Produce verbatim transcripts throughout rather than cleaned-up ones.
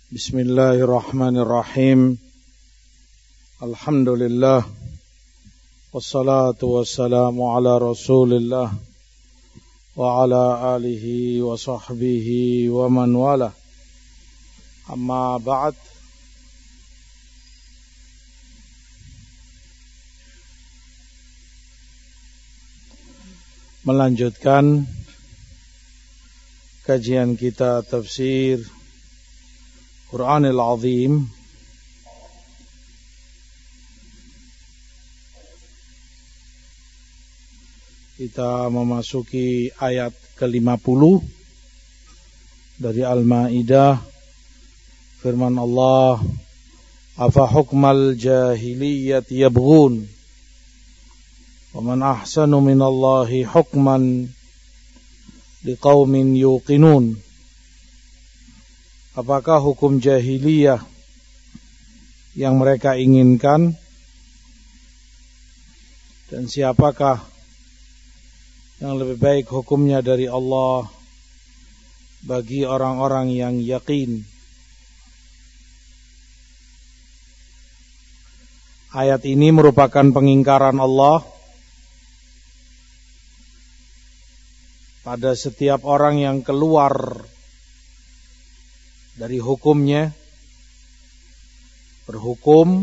Bismillahirrahmanirrahim. Alhamdulillah. Wassalatu wassalamu ala Rasulillah wa ala alihi wa sahbihi wa man wala. Amma ba'd. Melanjutkan kajian kita tafsir Quranil Azim. Kita memasuki ayat ke lima puluh dari Al-Maidah. Firman Allah, afa hukmal jahiliyyati yabghun wa man ahsanu minallahi hukman liqaumin yuqinun. Apakah hukum jahiliyah yang mereka inginkan, dan siapakah yang lebih baik hukumnya dari Allah bagi orang-orang yang yakin? Ayat ini merupakan pengingkaran Allah pada setiap orang yang keluar dari hukumnya, berhukum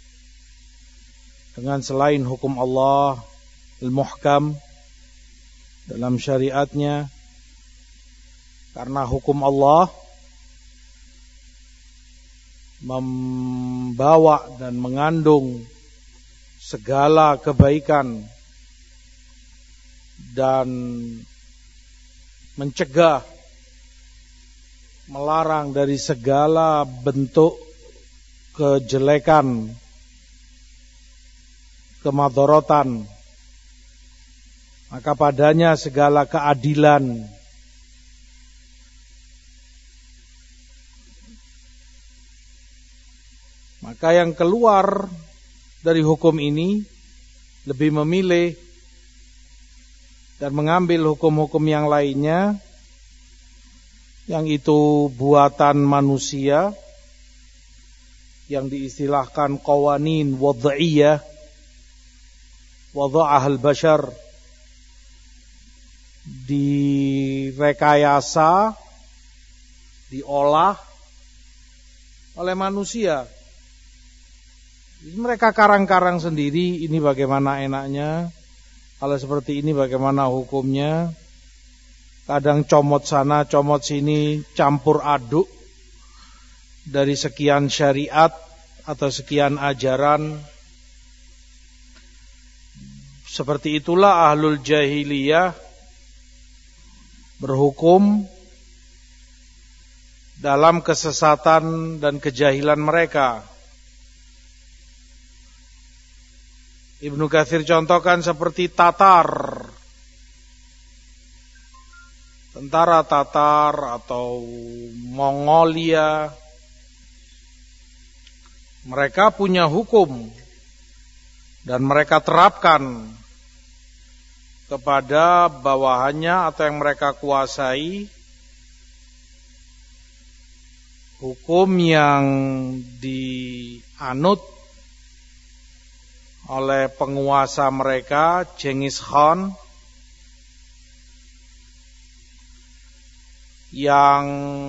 dengan selain hukum Allah al-muhkam dalam syariatnya. Karena hukum Allah membawa dan mengandung segala kebaikan dan mencegah, melarang dari segala bentuk kejelekan, kemadharatan. Maka padanya segala keadilan. Maka yang keluar dari hukum ini lebih memilih dan mengambil hukum-hukum yang lainnya, yang itu buatan manusia, yang diistilahkan qawanin wad'iyah, wad'ahal bashar, direkayasa, diolah oleh manusia. Mereka karang-karang sendiri, ini bagaimana enaknya, kalau seperti ini bagaimana hukumnya. Kadang comot sana, comot sini, campur aduk dari sekian syariat atau sekian ajaran. Seperti itulah ahlul jahiliyah berhukum dalam kesesatan dan kejahilan mereka. Ibnu Katsir contohkan seperti Tatar, tentara Tatar atau Mongolia. Mereka punya hukum dan mereka terapkan kepada bawahannya atau yang mereka kuasai, hukum yang dianut oleh penguasa mereka, Genghis Khan, yang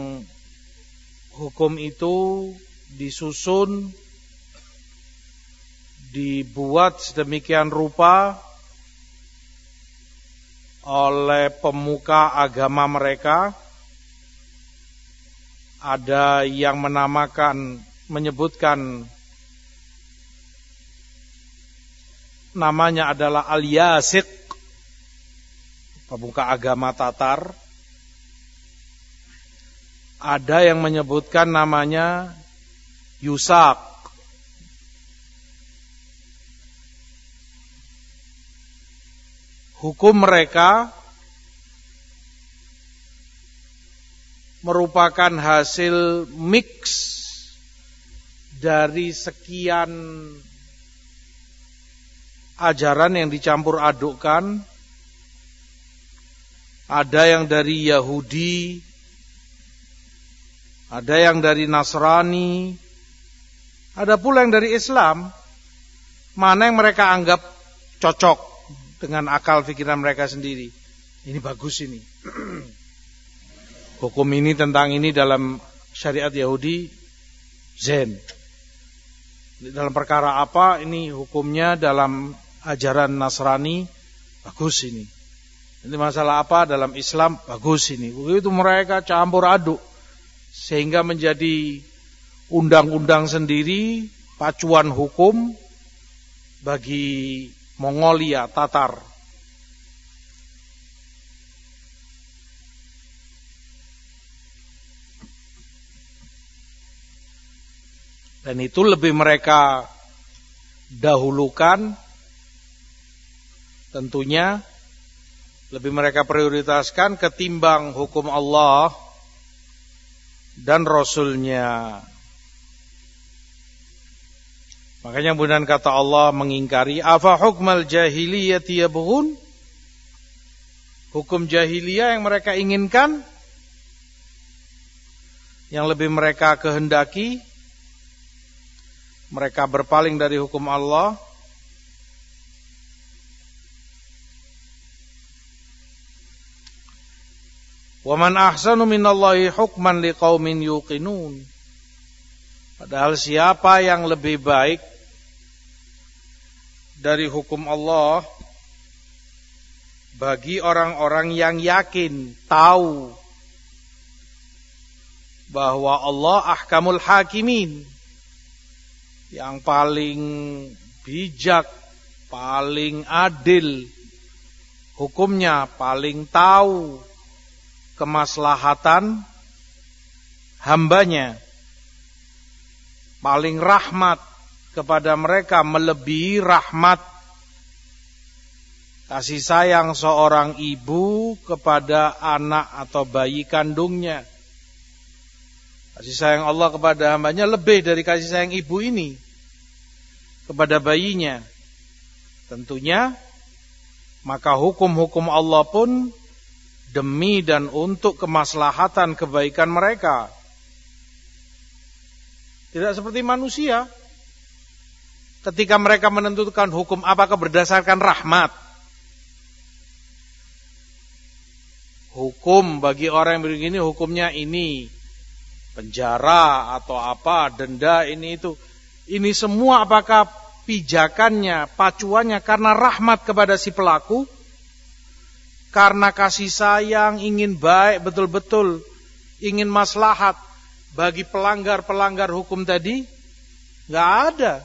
hukum itu disusun, dibuat sedemikian rupa oleh pemuka agama mereka. Ada yang menamakan, menyebutkan namanya adalah Al-Yasiq, pemuka agama Tatar. Ada yang menyebutkan namanya Yusak. Hukum mereka merupakan hasil mix dari sekian ajaran yang dicampur adukkan. Ada yang dari Yahudi, ada yang dari Nasrani, ada pula yang dari Islam. Mana yang mereka anggap cocok dengan akal pikiran mereka sendiri. Ini bagus ini. Hukum ini tentang ini dalam syariat Yahudi zen. Dalam perkara apa ini hukumnya dalam ajaran Nasrani bagus ini. Ini masalah apa dalam Islam bagus ini. Begitu mereka campur aduk sehingga menjadi undang-undang sendiri, pacuan hukum bagi Mongolia, Tatar. Dan itu lebih mereka dahulukan, tentunya lebih mereka prioritaskan ketimbang hukum Allah dan Rasulnya. Makanya kemudian kata Allah mengingkari, afa hukmal jahiliyati yabghun? Hukum jahiliyah yang mereka inginkan, yang lebih mereka kehendaki, mereka berpaling dari hukum Allah. Wa man ahsanu minallahi hukman liqaumin yuqinun. Padahal siapa yang lebih baik dari hukum Allah bagi orang-orang yang yakin, tahu bahwa Allah ahkamul hakimin, yang paling bijak, paling adil hukumnya, paling tahu kemaslahatan hambanya, paling rahmat kepada mereka, melebihi rahmat kasih sayang seorang ibu kepada anak atau bayi kandungnya. Kasih sayang Allah kepada hambanya lebih dari kasih sayang ibu ini kepada bayinya. Tentunya maka hukum-hukum Allah pun demi dan untuk kemaslahatan kebaikan mereka. Tidak seperti manusia. Ketika mereka menentukan hukum apakah berdasarkan rahmat. Hukum bagi orang yang begini hukumnya ini. Penjara atau apa, denda ini itu. Ini semua apakah pijakannya, pacuannya karena rahmat kepada si pelaku, karena kasih sayang, ingin baik betul-betul, ingin maslahat bagi pelanggar-pelanggar hukum tadi? Nggak ada.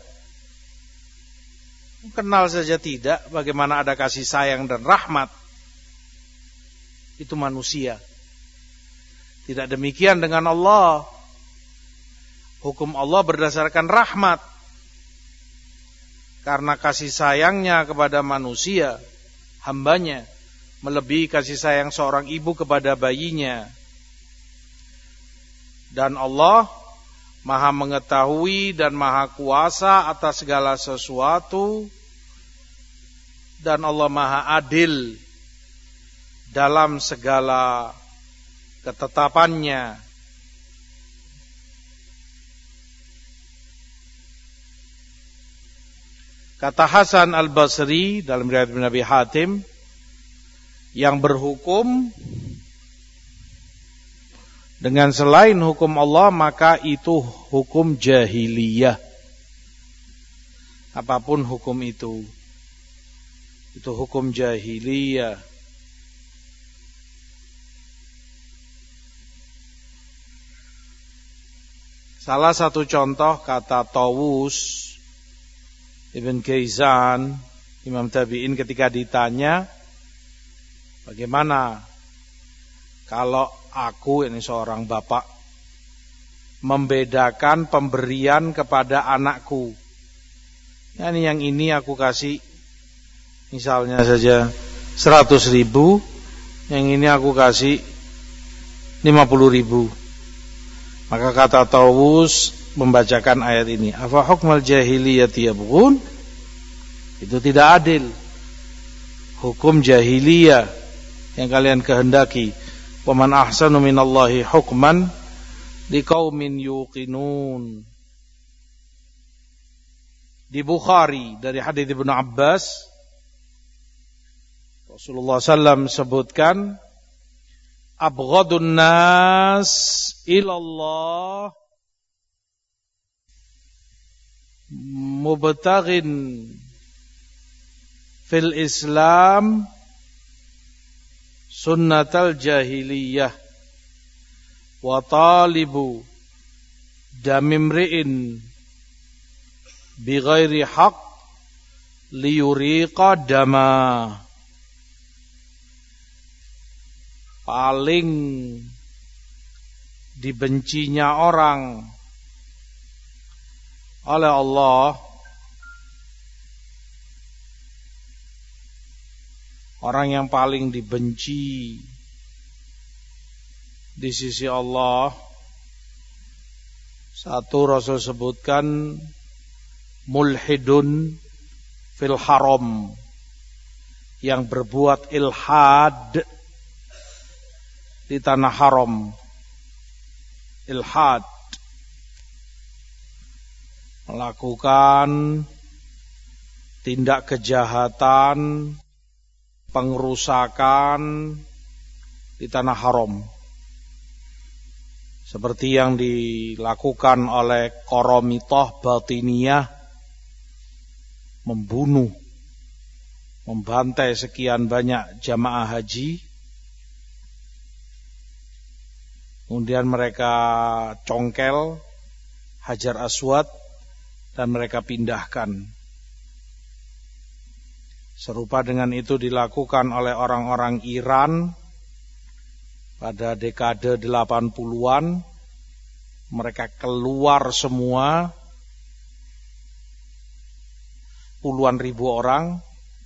Kenal saja tidak bagaimana ada kasih sayang dan rahmat. Itu manusia. Tidak demikian dengan Allah. Hukum Allah berdasarkan rahmat. Karena kasih sayangnya kepada manusia, hambanya, melebihi kasih sayang seorang ibu kepada bayinya. Dan Allah Maha mengetahui dan Maha kuasa atas segala sesuatu. Dan Allah Maha adil dalam segala ketetapannya. Kata Hasan Al-Basri dalam riwayat Ibnu Abi Hatim, yang berhukum dengan selain hukum Allah maka itu hukum jahiliyah. Apapun hukum itu, itu hukum jahiliyah. Salah satu contoh kata Tawus Ibn Kaizan, Imam Tabi'in, ketika ditanya, bagaimana kalau aku, ini seorang bapak, membedakan pemberian kepada anakku. Ya, ini yang ini aku kasih misalnya saja seratus ribu, yang ini aku kasih lima puluh ribu. Maka kata Tawus membacakan ayat ini, afa hukmal jahiliyati yabghun? Itu tidak adil. Hukum jahiliyah yang kalian kehendaki. Wa man ahsanu minallahi hukman liqaumin yuqinun. Di Bukhari dari hadits Ibnu Abbas, Rasulullah sallallahu alaihi wasallam sebutkan, abghadun nas ilallah mubtaghin fil Islam sunnatal jahiliyah wa talibu damimri'in bighairi haq liyuriqa dama. Paling dibencinya orang oleh Allah, orang yang paling dibenci di sisi Allah, satu Rasul sebutkan mulhidun fil haram, yang berbuat ilhad di tanah haram. Ilhad, melakukan tindak kejahatan, pengrusakan di tanah haram, seperti yang dilakukan oleh Qaramithah Batiniyah, membunuh, membantai sekian banyak jamaah haji. Kemudian mereka congkel Hajar Aswad dan mereka pindahkan. Serupa dengan itu dilakukan oleh orang-orang Iran pada dekade delapan puluhan. Mereka keluar semua, puluhan ribu orang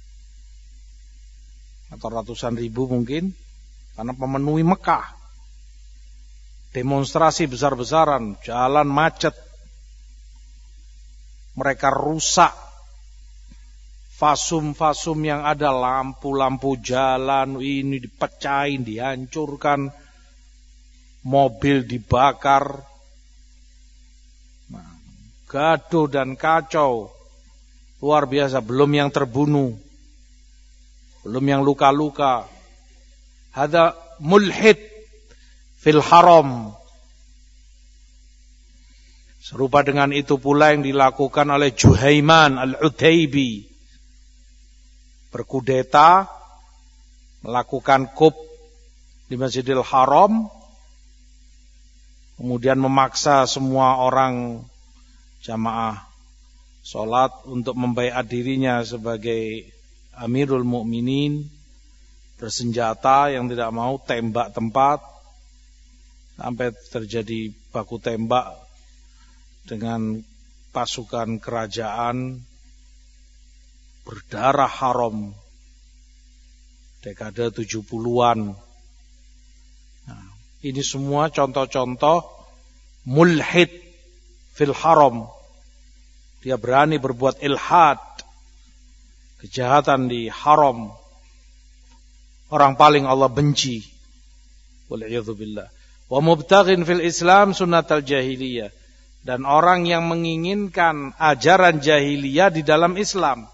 atau ratusan ribu mungkin, karena memenuhi Mekah. Demonstrasi besar-besaran, jalan macet. Mereka rusak fasum-fasum yang ada, lampu-lampu jalan ini dipecahin, dihancurkan, mobil dibakar. Nah, gaduh dan kacau luar biasa, belum yang terbunuh, belum yang luka-luka. Hada mulhid fil haram. Serupa dengan itu pula yang dilakukan oleh Juhaiman al-Utaibi, berkudeta, melakukan coup di Masjidil Haram, kemudian memaksa semua orang jamaah sholat untuk membaiat dirinya sebagai Amirul Mukminin, bersenjata, yang tidak mau tembak tempat, sampai terjadi baku tembak dengan pasukan kerajaan, berdarah haram dekade tujuh puluhan. Nah, ini semua contoh-contoh mulhid fil haram. Dia berani berbuat ilhad, kejahatan di haram. Orang paling Allah benci. Wal'iyadzubillah. Wa mubtaghin fil Islam sunnatal jahiliyah. Dan orang yang menginginkan ajaran jahiliyah di dalam Islam.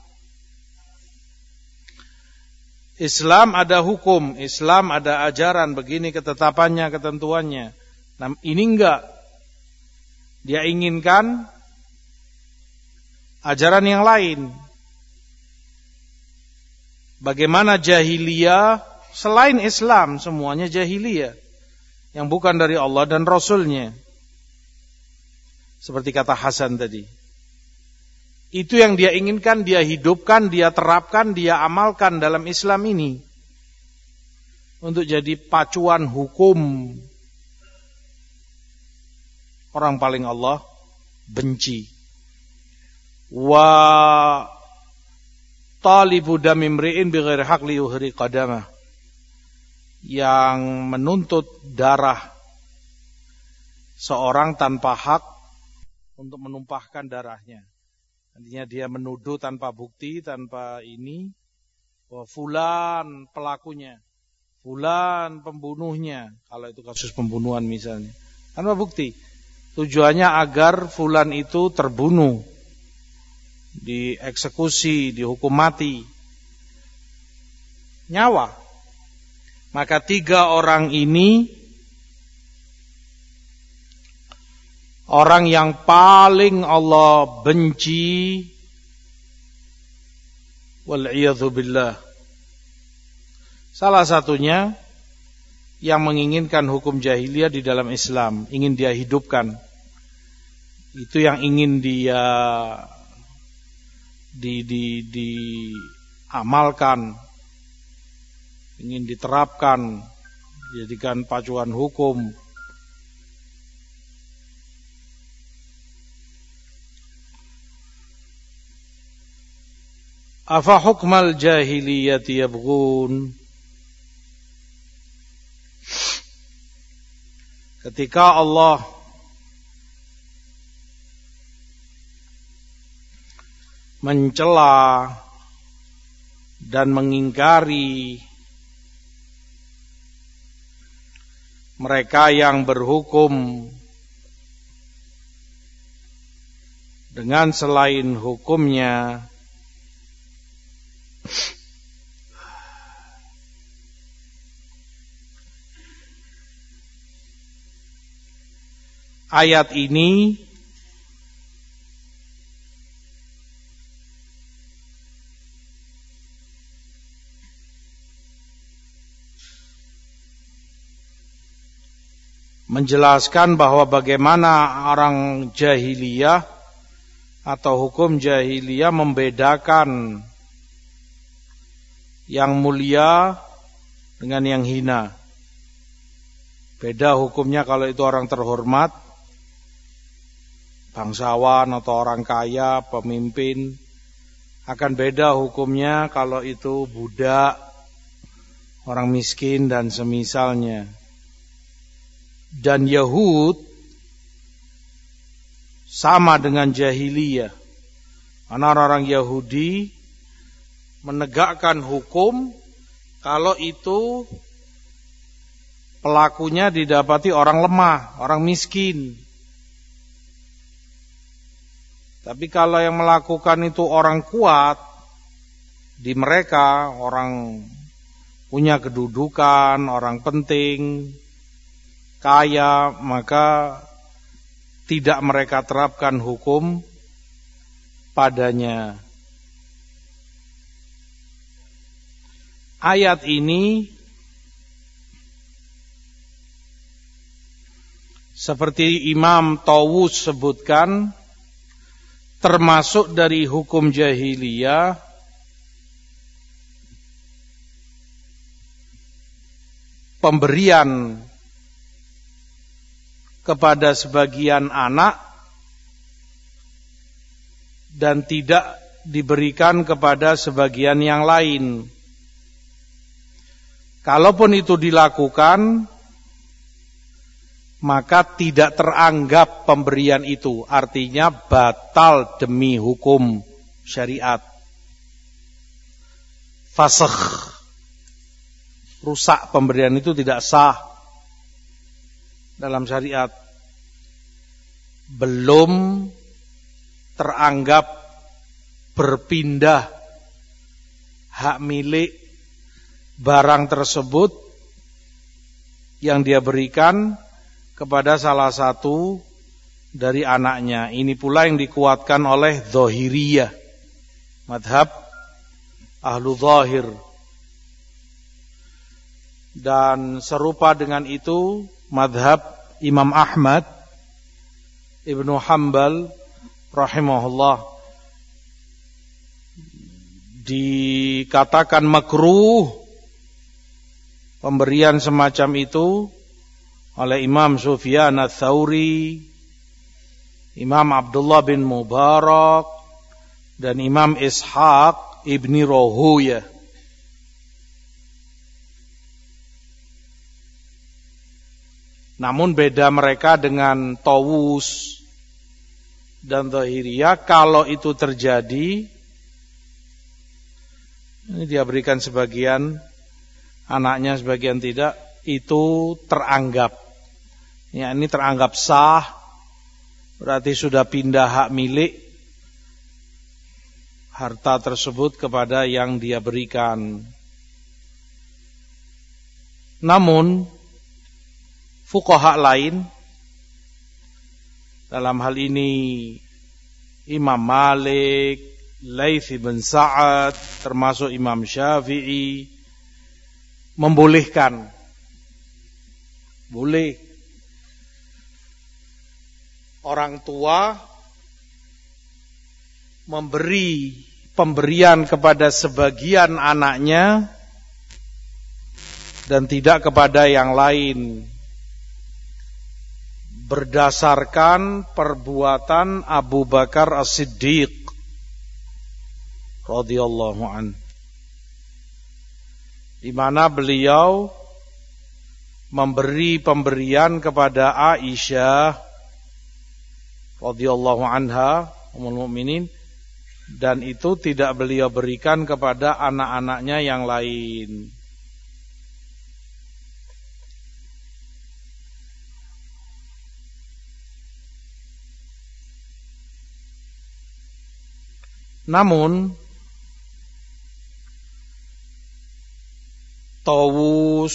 Islam ada hukum, Islam ada ajaran, begini ketetapannya, ketentuannya. Nah, ini enggak. Dia inginkan ajaran yang lain. Bagaimana jahiliyah selain Islam, semuanya jahiliyah, yang bukan dari Allah dan Rasulnya. Seperti kata Hasan tadi. Itu yang dia inginkan, dia hidupkan, dia terapkan, dia amalkan dalam Islam ini. Untuk jadi pacuan hukum. Orang paling Allah benci. Wa talibu damimri'in bighairi haq liyuhri qadamah. Yang menuntut darah seorang tanpa hak untuk menumpahkan darahnya. Nantinya dia menuduh tanpa bukti, tanpa ini, bahwa fulan pelakunya, fulan pembunuhnya, kalau itu kasus pembunuhan misalnya, Tanpa bukti. Tujuannya agar fulan itu terbunuh, dieksekusi, dihukum mati. Nyawa. Maka tiga orang ini orang yang paling Allah benci, wal'iyadzu billah. Salah satunya yang menginginkan hukum jahiliyah di dalam Islam, ingin dia hidupkan. Itu yang ingin dia di di diamalkan, ingin diterapkan, jadikan pacuan hukum. Afa hukmal jahiliyati yabghun. Ketika Allah mencela dan mengingkari mereka yang berhukum dengan selain hukumnya, ayat ini menjelaskan bahwa bagaimana orang jahiliyah atau hukum jahiliyah membedakan yang mulia dengan yang hina. Beda hukumnya kalau itu orang terhormat, bangsawan atau orang kaya, pemimpin. Akan beda hukumnya kalau itu budak, orang miskin dan semisalnya. Dan Yahud sama dengan jahiliyah. Karena orang Yahudi menegakkan hukum kalau itu pelakunya didapati orang lemah, orang miskin. Tapi kalau yang melakukan itu orang kuat, di mereka orang punya kedudukan, orang penting, kaya, maka tidak mereka terapkan hukum padanya. Ayat ini seperti Imam Tawus sebutkan, termasuk dari hukum jahiliyah pemberian kepada sebagian anak dan tidak diberikan kepada sebagian yang lain. Kalaupun itu dilakukan, maka tidak teranggap pemberian itu, artinya batal demi hukum syariat. Fasakh, rusak pemberian itu, tidak sah dalam syariat. Belum teranggap berpindah hak milik barang tersebut yang dia berikan kepada salah satu dari anaknya. Ini pula yang dikuatkan oleh Zahiriyah, madhab ahlu zahir. Dan serupa dengan itu madhab Imam Ahmad Ibnu Hanbal rahimahullah, dikatakan makruh pemberian semacam itu oleh Imam Sufyan Ats-Tsauri, Imam Abdullah bin Mubarak, dan Imam Ishaq ibni Rohuyah. Namun beda mereka dengan Tawus dan Zahiriyah. Kalau itu terjadi, ini dia berikan sebagian, anaknya sebagian tidak, itu teranggap Ya, ini teranggap sah, berarti sudah pindah hak milik harta tersebut kepada yang dia berikan. Namun fuqaha lain, dalam hal ini Imam Malik, Laits bin Sa'ad, termasuk Imam Syafi'i, membolehkan, boleh orang tua memberi pemberian kepada sebagian anaknya dan tidak kepada yang lain, berdasarkan perbuatan Abu Bakar As-Siddiq radhiyallahu an, di mana beliau memberi pemberian kepada Aisyah radhiyallahu anha ummul mukminin, dan itu tidak beliau berikan kepada anak-anaknya yang lain. Namun Tawus,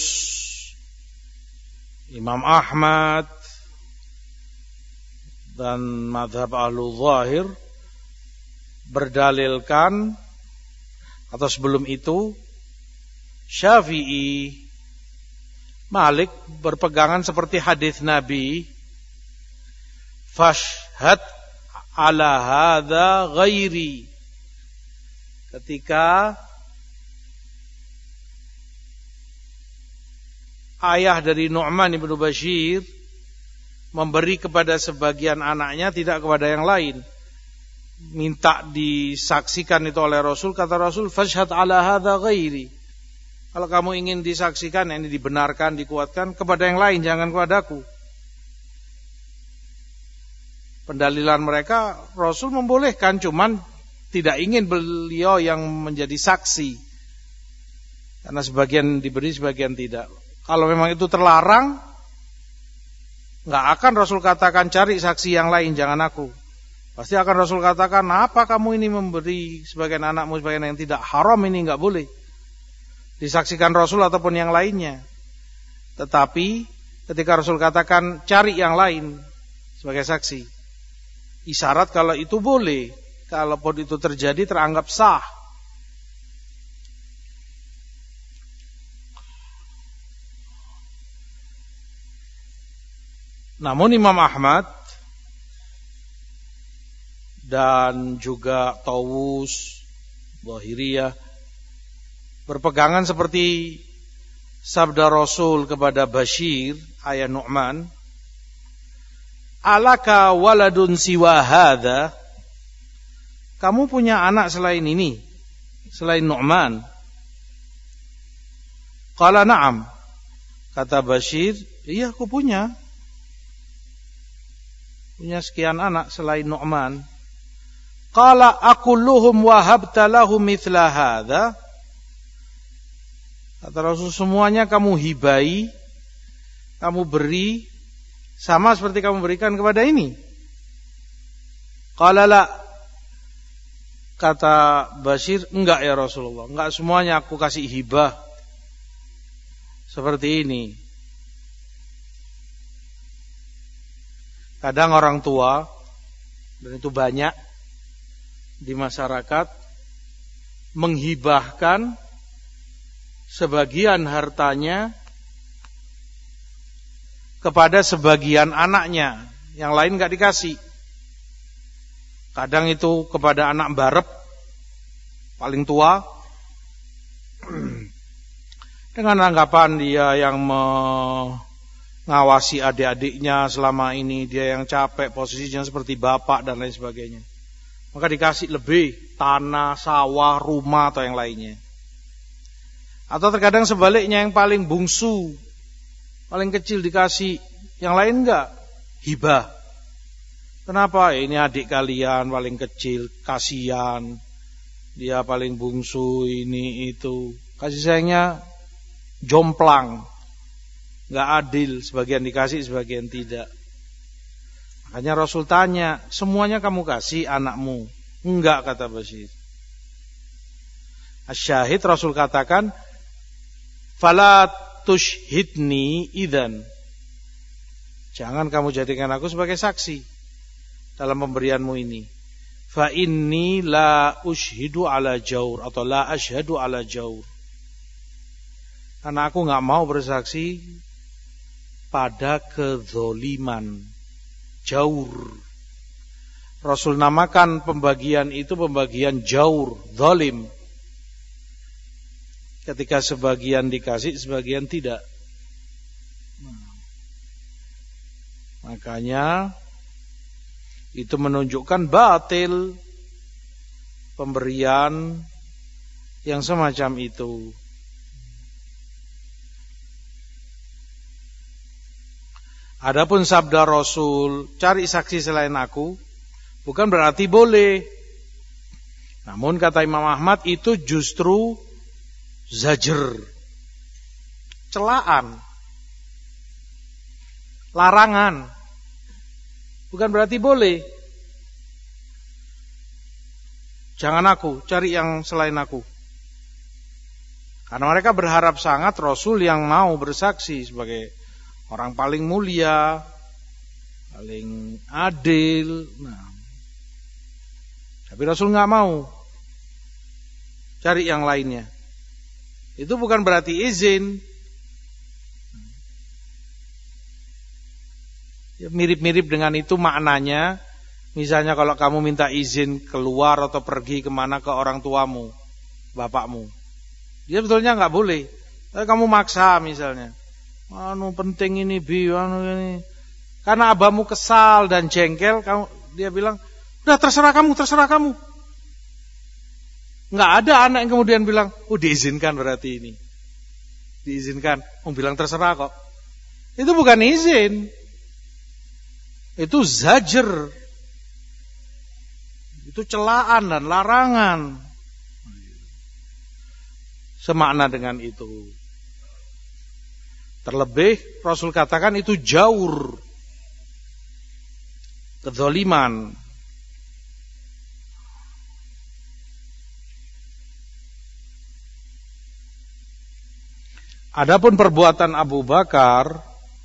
Imam Ahmad dan mazhab Ahlul Zahir berdalilkan, atau sebelum itu Syafi'i, Malik berpegangan seperti hadis Nabi, fashhad ala hadza ghairi, ketika ayah dari Nu'man ibn Bashir memberi kepada sebagian anaknya, tidak kepada yang lain, minta disaksikan itu oleh Rasul. Kata Rasul, fashhad ala hadza ghairi, kalau kamu ingin disaksikan, ini dibenarkan, dikuatkan, kepada yang lain, jangan kepadaku. Pendalilan mereka, Rasul membolehkan, cuman tidak ingin beliau yang menjadi saksi, karena sebagian diberi, sebagian tidak. Kalau memang itu terlarang, nggak akan Rasul katakan cari saksi yang lain, jangan aku. Pasti akan Rasul katakan, apa kamu ini memberi sebagian anakmu, sebagian yang tidak, haram, ini nggak boleh disaksikan Rasul ataupun yang lainnya. Tetapi ketika Rasul katakan cari yang lain sebagai saksi, isyarat kalau itu boleh, kalaupun itu terjadi teranggap sah. Namun Imam Ahmad dan juga Tawus, Zahiriyah berpegangan seperti sabda Rasul kepada Bashir, ayah Nu'man, alaka waladun siwa hadza, kamu punya anak selain ini, selain Nu'man? Qala na'am, kata Bashir, iya aku punya punya sekian anak selain Nu'man. Qala akulluhum wahabta lahu mithla hadza, kata Rasul, semuanya kamu hibai, kamu beri sama seperti kamu berikan kepada ini? Qala la, kata Bashir, enggak ya Rasulullah, enggak semuanya aku kasih hibah seperti ini. Kadang orang tua, dan itu banyak di masyarakat, menghibahkan sebagian hartanya kepada sebagian anaknya, yang lain gak dikasih. Kadang itu kepada anak barep paling tua, dengan anggapan dia yang mengawasi adik-adiknya selama ini, dia yang capek, posisinya seperti bapak dan lain sebagainya, maka dikasih lebih tanah, sawah, rumah atau yang lainnya. Atau terkadang sebaliknya, yang paling bungsu, paling kecil dikasih, yang lain enggak, hibah. Kenapa? Ini adik kalian paling kecil, kasihan, dia paling bungsu, ini itu, kasih sayangnya jomplang. nggak adil, sebagian dikasih, sebagian tidak. Makanya Rasul tanya, semuanya kamu kasih anakmu? Enggak, kata Bashir. Asyahid, Rasul katakan, fala tushhidni idzan. Jangan kamu jadikan aku sebagai saksi dalam pemberianmu ini. Fa inni la ushhidu ala jaur, atau la ashhadu ala jaur. Karena aku enggak mau bersaksi pada kezoliman, jaur. Rasul namakan pembagian itu pembagian jaur, zalim. Ketika sebagian dikasih, sebagian tidak. Nah, makanya itu menunjukkan batil pemberian yang semacam itu. Adapun sabda Rasul, cari saksi selain aku, bukan berarti boleh. Namun kata Imam Ahmad, itu justru zajr, celaan, larangan. Bukan berarti boleh. Jangan aku, cari yang selain aku. Karena mereka berharap sangat Rasul yang mau bersaksi sebagai orang paling mulia, paling adil. Nah, tapi Rasul nggak mau, cari yang lainnya. Itu bukan berarti izin. Ya, mirip-mirip dengan itu maknanya. Misalnya kalau kamu minta izin keluar atau pergi kemana ke orang tuamu, bapakmu, dia betulnya nggak boleh. Tapi kamu maksa misalnya, anu penting ini bi, anu ini. Karena abamu kesal dan jengkel, kamu, dia bilang, udah terserah kamu, terserah kamu. Nggak ada anak yang kemudian bilang, oh diizinkan berarti ini, diizinkan. Mau bilang terserah kok. Itu bukan izin, itu zajr, itu celaan dan larangan. Semakna dengan itu. Terlebih Rasul katakan itu jaur, kezaliman. Adapun perbuatan Abu Bakar,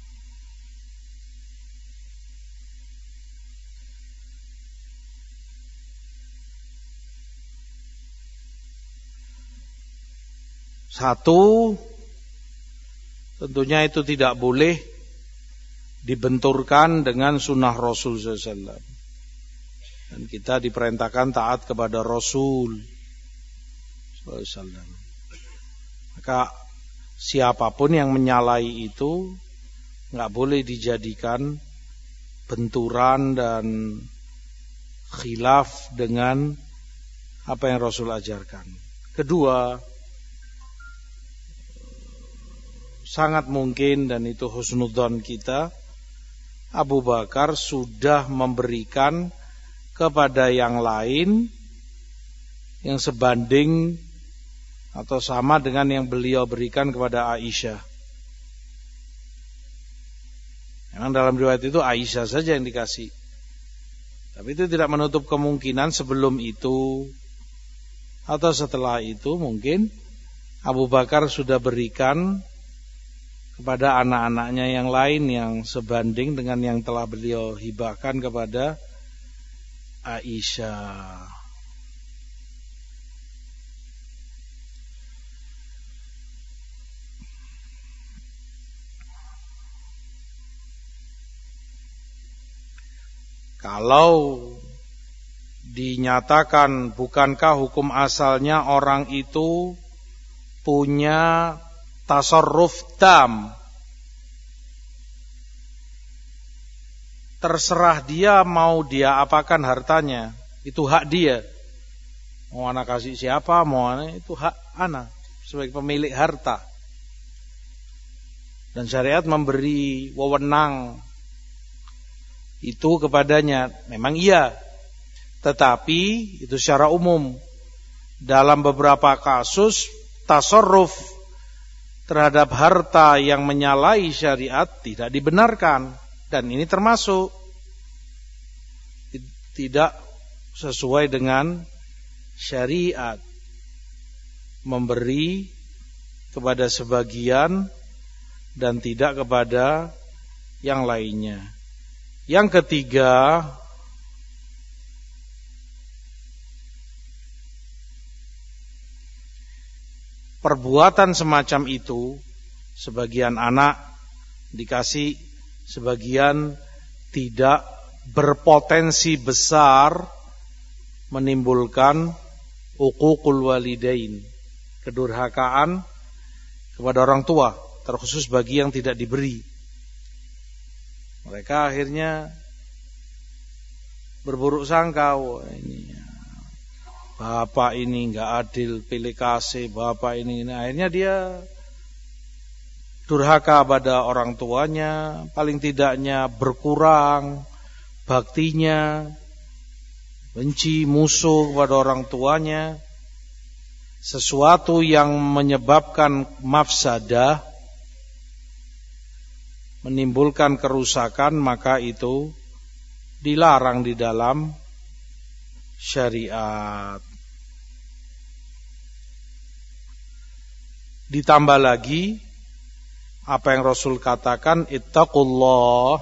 satu, tentunya itu tidak boleh dibenturkan dengan sunnah Rasul sallallahu alaihi wasallam. Dan kita diperintahkan taat kepada Rasul sallallahu alaihi wasallam. Maka siapapun yang menyalahi itu nggak boleh dijadikan benturan dan khilaf dengan apa yang Rasul ajarkan. Kedua, sangat mungkin, dan itu husnudzon kita, Abu Bakar sudah memberikan kepada yang lain yang sebanding atau sama dengan yang beliau berikan kepada Aisyah. Memang dalam riwayat itu Aisyah saja yang dikasih. Tapi itu tidak menutup kemungkinan sebelum itu atau setelah itu mungkin Abu Bakar sudah berikan kepada anak-anaknya yang lain yang sebanding dengan yang telah beliau hibahkan kepada Aisyah. Kalau dinyatakan bukankah hukum asalnya orang itu punya tasarruf tam, terserah dia mau dia apakan hartanya, itu hak dia. Mau anak kasih siapa, mau anak, itu hak anak sebagai pemilik harta. Dan syariat memberi wewenang itu kepadanya. Memang iya, tetapi itu secara umum. Dalam beberapa kasus tasarruf terhadap harta yang menyalahi syariat tidak dibenarkan. Dan ini termasuk tidak sesuai dengan syariat. Memberi kepada sebagian dan tidak kepada yang lainnya. Yang ketiga, perbuatan semacam itu, sebagian anak dikasih, sebagian tidak, berpotensi besar menimbulkan uququl walidain, kedurhakaan kepada orang tua, terkhusus bagi yang tidak diberi. Mereka akhirnya berburuk sangka, wah ini bapak ini enggak adil, pilih kasih bapak ini, ini. Akhirnya dia durhaka pada orang tuanya, paling tidaknya berkurang baktinya, benci, musuh kepada orang tuanya, sesuatu yang menyebabkan mafsadah, menimbulkan kerusakan, maka itu dilarang di dalam syariat. Ditambah lagi apa yang Rasul katakan, ittaqullah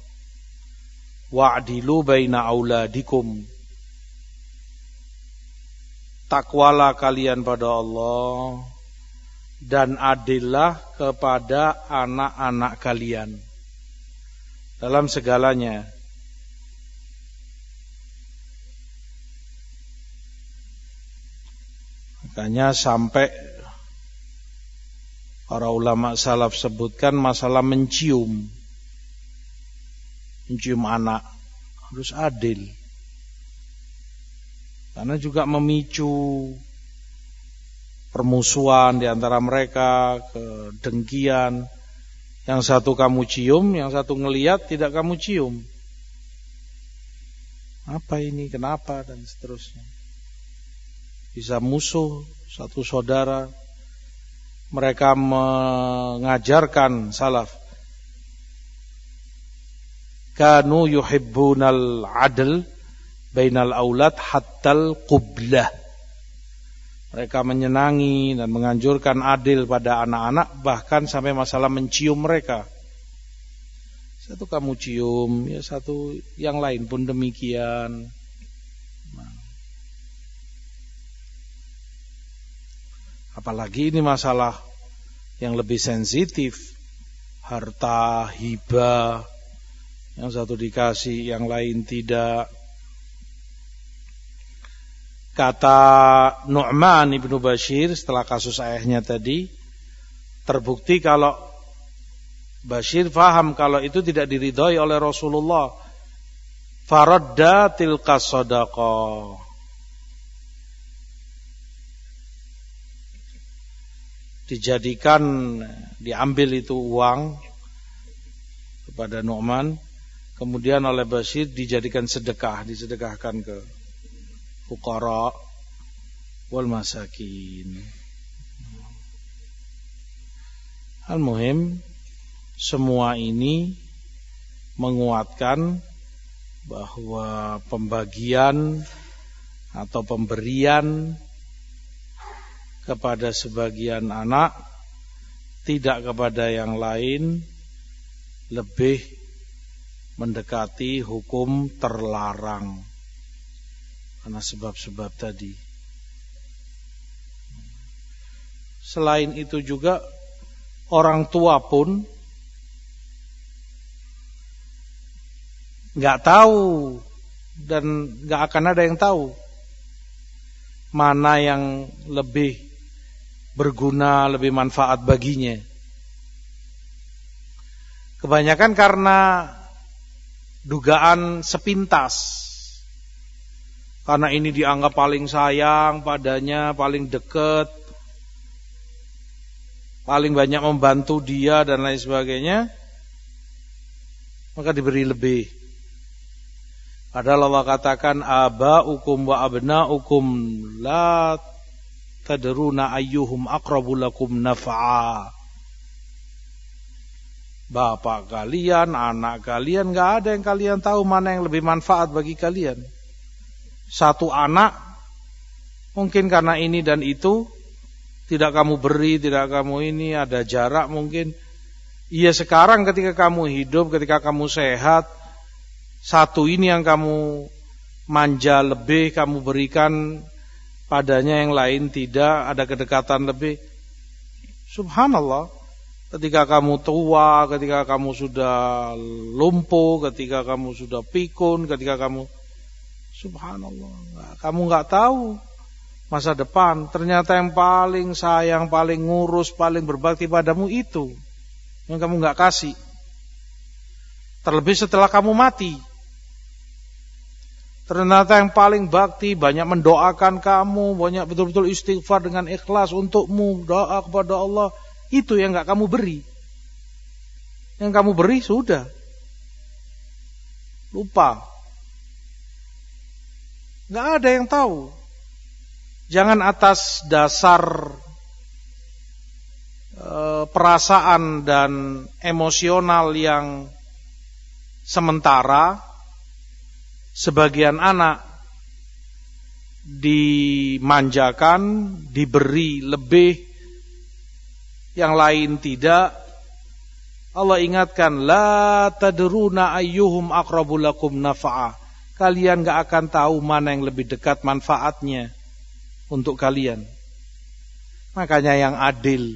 wa'dilu baina auladikum. Takwalah kalian pada Allah dan adillah kepada anak-anak kalian dalam segalanya. Makanya sampai para ulama salaf sebutkan masalah mencium mencium anak harus adil. Karena juga memicu permusuhan di antara mereka, kedengkian. Yang satu kamu cium, yang satu ngelihat tidak kamu cium. Apa ini, kenapa, dan seterusnya. Bisa musuh satu saudara. Mereka mengajarkan salaf, kanu yuhibbunal adl bainal aulad hattal qublah. Mereka menyenangi dan menganjurkan adil pada anak-anak, bahkan sampai masalah mencium mereka. Satu kamu cium, ya satu yang lain pun demikian. Nah. Apalagi ini masalah yang lebih sensitif, harta, hibah, yang satu dikasih, yang lain tidak. Kata Nu'man ibnu Bashir setelah kasus ayahnya tadi, terbukti kalau Bashir faham kalau itu tidak diridhoi oleh Rasulullah. Faradda tilka sadaqah. Dijadikan, diambil itu uang kepada Nu'man, kemudian oleh Bashir dijadikan sedekah, disedekahkan ke fuqara wal masakin. Al-muhim, semua ini menguatkan bahwa pembagian atau pemberian kepada sebagian anak, tidak kepada yang lain, lebih mendekati hukum terlarang. Karena sebab-sebab tadi. Selain itu juga orang tua pun nggak tahu dan nggak akan ada yang tahu mana yang lebih berguna, lebih manfaat baginya. Kebanyakan karena dugaan sepintas. Karena ini dianggap paling sayang padanya, paling dekat, paling banyak membantu dia dan lain sebagainya, maka diberi lebih. Padahal Allah katakan, aba'ukum wa abna'ukum la tadruna ayyuhum aqrabu lakum naf'a. bapak kalian, anak kalian, nggak ada yang kalian tahu mana yang lebih manfaat bagi kalian. Satu anak, mungkin karena ini dan itu, tidak kamu beri, tidak kamu ini, ada jarak mungkin. Iya sekarang ketika kamu hidup, ketika kamu sehat, satu ini yang kamu manja lebih, kamu berikan padanya, yang lain tidak, ada kedekatan lebih. Subhanallah, ketika kamu tua, ketika kamu sudah lumpuh, ketika kamu sudah pikun, ketika kamu, subhanallah, kamu nggak tahu masa depan. Ternyata yang paling sayang, paling ngurus, paling berbakti padamu itu yang kamu nggak kasih. Terlebih setelah kamu mati. Ternyata yang paling bakti, banyak mendoakan kamu, banyak betul-betul istighfar dengan ikhlas untukmu, doa kepada Allah, itu yang nggak kamu beri. Yang kamu beri sudah lupa, nggak ada yang tahu. Jangan atas dasar e, perasaan dan emosional yang sementara, sebagian anak dimanjakan, diberi lebih, yang lain tidak. Allah ingatkan, la tadruna ayyuhum aqrabu lakum nafa'a. Kalian gak akan tahu mana yang lebih dekat manfaatnya untuk kalian. Makanya yang adil,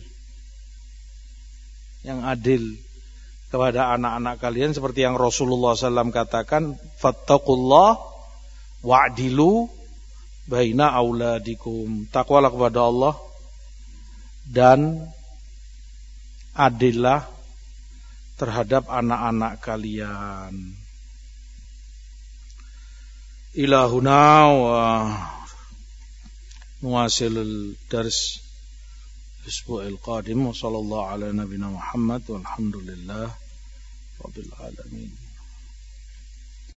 yang adil kepada anak-anak kalian, seperti yang Rasulullah shallallahu alaihi wasallam katakan, fattaqullah wa'dilu baina auladikum. Takwalah kepada Allah dan adillah terhadap anak-anak kalian. Ilahuna wa nuwasilul dars usbu'il qadim. Wa sallallahu ala nabina Muhammad walhamdulillah rabbil alamin.